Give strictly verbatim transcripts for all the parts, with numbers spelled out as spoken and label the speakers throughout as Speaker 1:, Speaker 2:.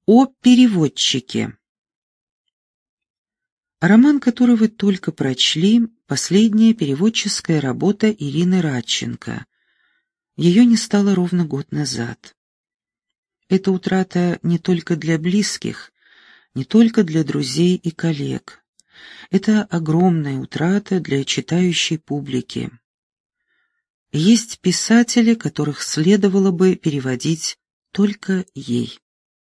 Speaker 1: О переводчике. Роман, который вы только прочли, последняя переводческая работа Ирины Радченко. Ее не стало ровно год назад. Это утрата не только для близких, не только для друзей и коллег. Это огромная утрата для читающей публики. Есть писатели, которых следовало бы переводить только ей.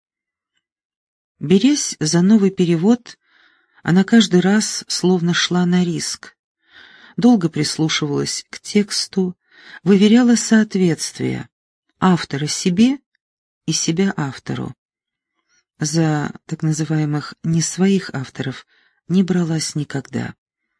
Speaker 1: Берясь за новый перевод, она каждый раз словно шла на риск. Долго прислушивалась к тексту, выверяла соответствие автора себе и себя автору. За так называемых «не своих» авторов не бралась никогда.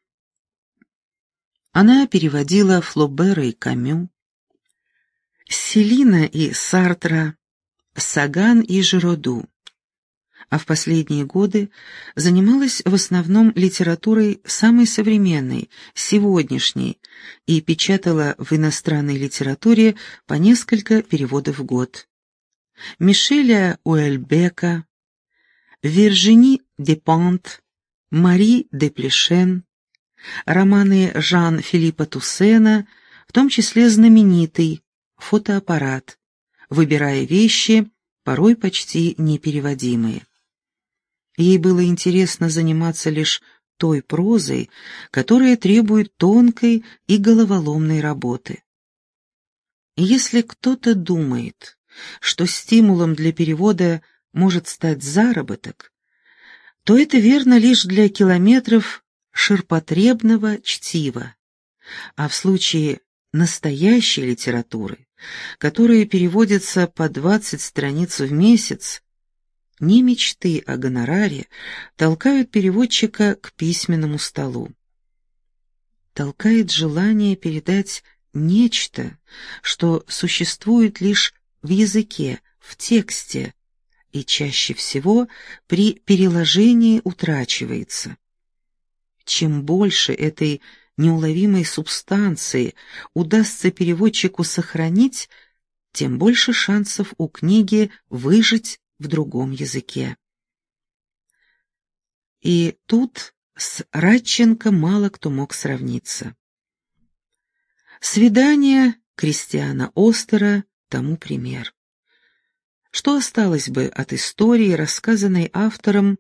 Speaker 1: Она переводила Флобера и Камю, Селина и Сартра, Саган и Жироду, а в последние годы занималась в основном литературой самой современной, сегодняшней, и печатала в иностранной литературе по несколько переводов в год. Мишеля Уэльбека, Виржини Депант, Мари де Плешен, романы Жан-Филиппа Туссена, в том числе знаменитый «Фотоаппарат», выбирая вещи, порой почти непереводимые. Ей было интересно заниматься лишь той прозой, которая требует тонкой и головоломной работы. Если кто-то думает, что стимулом для перевода может стать заработок, то это верно лишь для километров ширпотребного чтива, а в случае настоящей литературы, которая переводится по двадцать страниц в месяц, не мечты о гонораре толкают переводчика к письменному столу. Толкает желание передать нечто, что существует лишь в языке, в тексте, и чаще всего при переложении утрачивается. Чем больше этой неуловимой субстанции удастся переводчику сохранить, тем больше шансов у книги выжить в другом языке. И тут с Радченко мало кто мог сравниться. «Свидание» Кристиана Остера тому пример. Что осталось бы от истории, рассказанной автором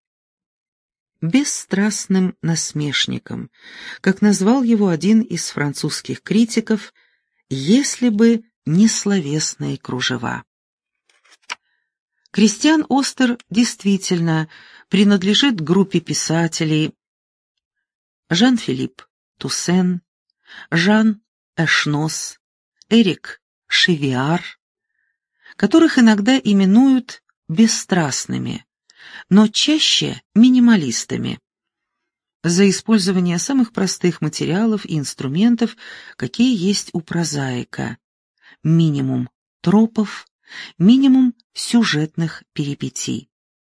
Speaker 1: бесстрастным насмешником, как назвал его один из французских критиков, если бы не словесные кружева. Кристиан Остер действительно принадлежит к группе писателей Жан-Филипп Туссен, Жан Эшнос, Эрик Шевиар, которых иногда именуют бесстрастными, но чаще минималистами, за использование самых простых материалов и инструментов, какие есть у прозаика, минимум тропов, минимум сюжетных перипетий.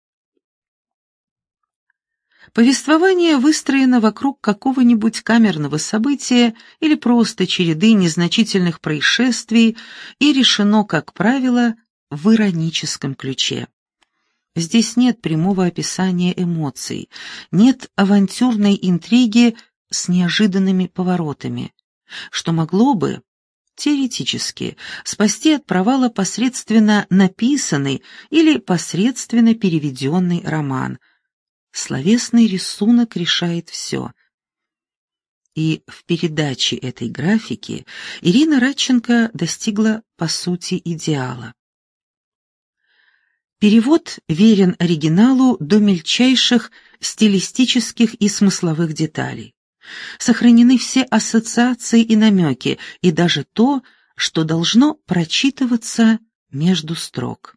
Speaker 1: Повествование выстроено вокруг какого-нибудь камерного события или просто череды незначительных происшествий и решено, как правило, в ироническом ключе. Здесь нет прямого описания эмоций, нет авантюрной интриги с неожиданными поворотами, что могло бы, теоретически, спасти от провала посредственно написанный или посредственно переведенный роман. Словесный рисунок решает все. И в передаче этой графики Ирина Радченко достигла, по сути, идеала. Перевод верен оригиналу до мельчайших стилистических и смысловых деталей. Сохранены все ассоциации и намеки, и даже то, что должно прочитываться между строк.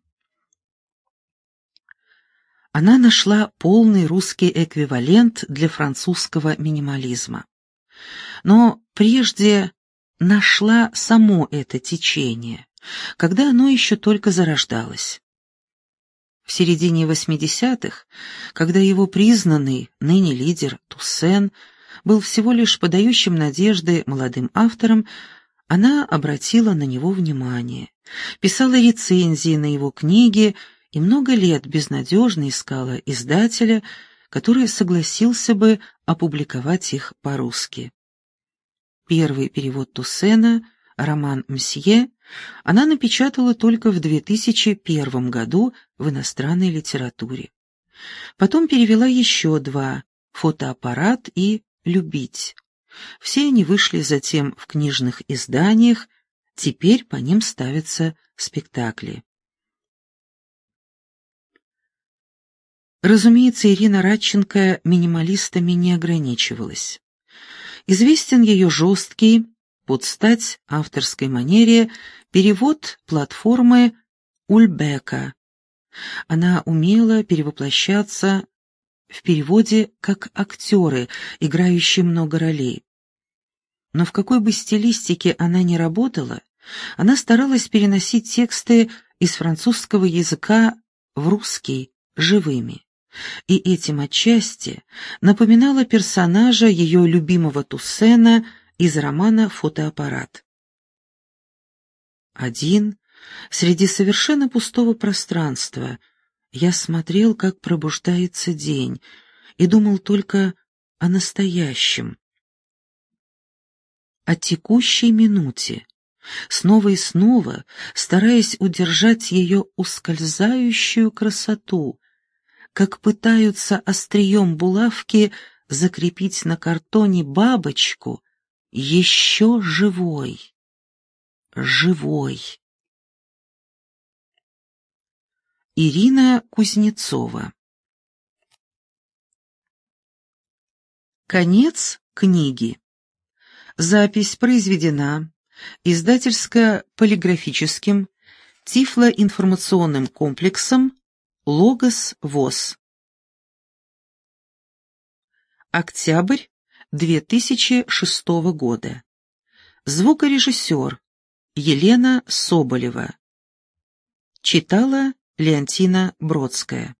Speaker 1: Она нашла полный русский эквивалент для французского минимализма. Но прежде нашла само это течение, когда оно еще только зарождалось. В середине восьмидесятых, когда его признанный ныне лидер Туссен был всего лишь подающим надежды молодым автором, она обратила на него внимание, писала рецензии на его книги и много лет безнадежно искала издателя, который согласился бы опубликовать их по-русски. Первый перевод Туссена, роман «Мсье», она напечатала только в две тысячи первом году в иностранной литературе. Потом перевела еще два «Фотоаппарат» и «Любить». Все они вышли затем в книжных изданиях, теперь по ним ставятся спектакли. Разумеется, Ирина Радченко минималистами не ограничивалась. Известен ее жесткий, под стать авторской манере, перевод платформы Ульбека. Она умела перевоплощаться в переводе как актеры, играющие много ролей. Но в какой бы стилистике она ни работала, она старалась переносить тексты из французского языка в русский живыми. И этим отчасти напоминала персонажа ее любимого Туссена из романа «Фотоаппарат». Один, среди совершенно пустого пространства, я смотрел, как пробуждается день, и думал только о настоящем, о текущей минуте, снова и снова стараясь удержать ее ускользающую красоту, как пытаются острием булавки закрепить на картоне бабочку, еще живой, живой. Ирина Кузнецова. Конец книги. Запись произведена издательско-полиграфическим тифлоинформационным комплексом «Логос ВОС». Октябрь две тысячи шестого года. Звукорежиссер Елена Соболева. Читала Леонтина Бродская.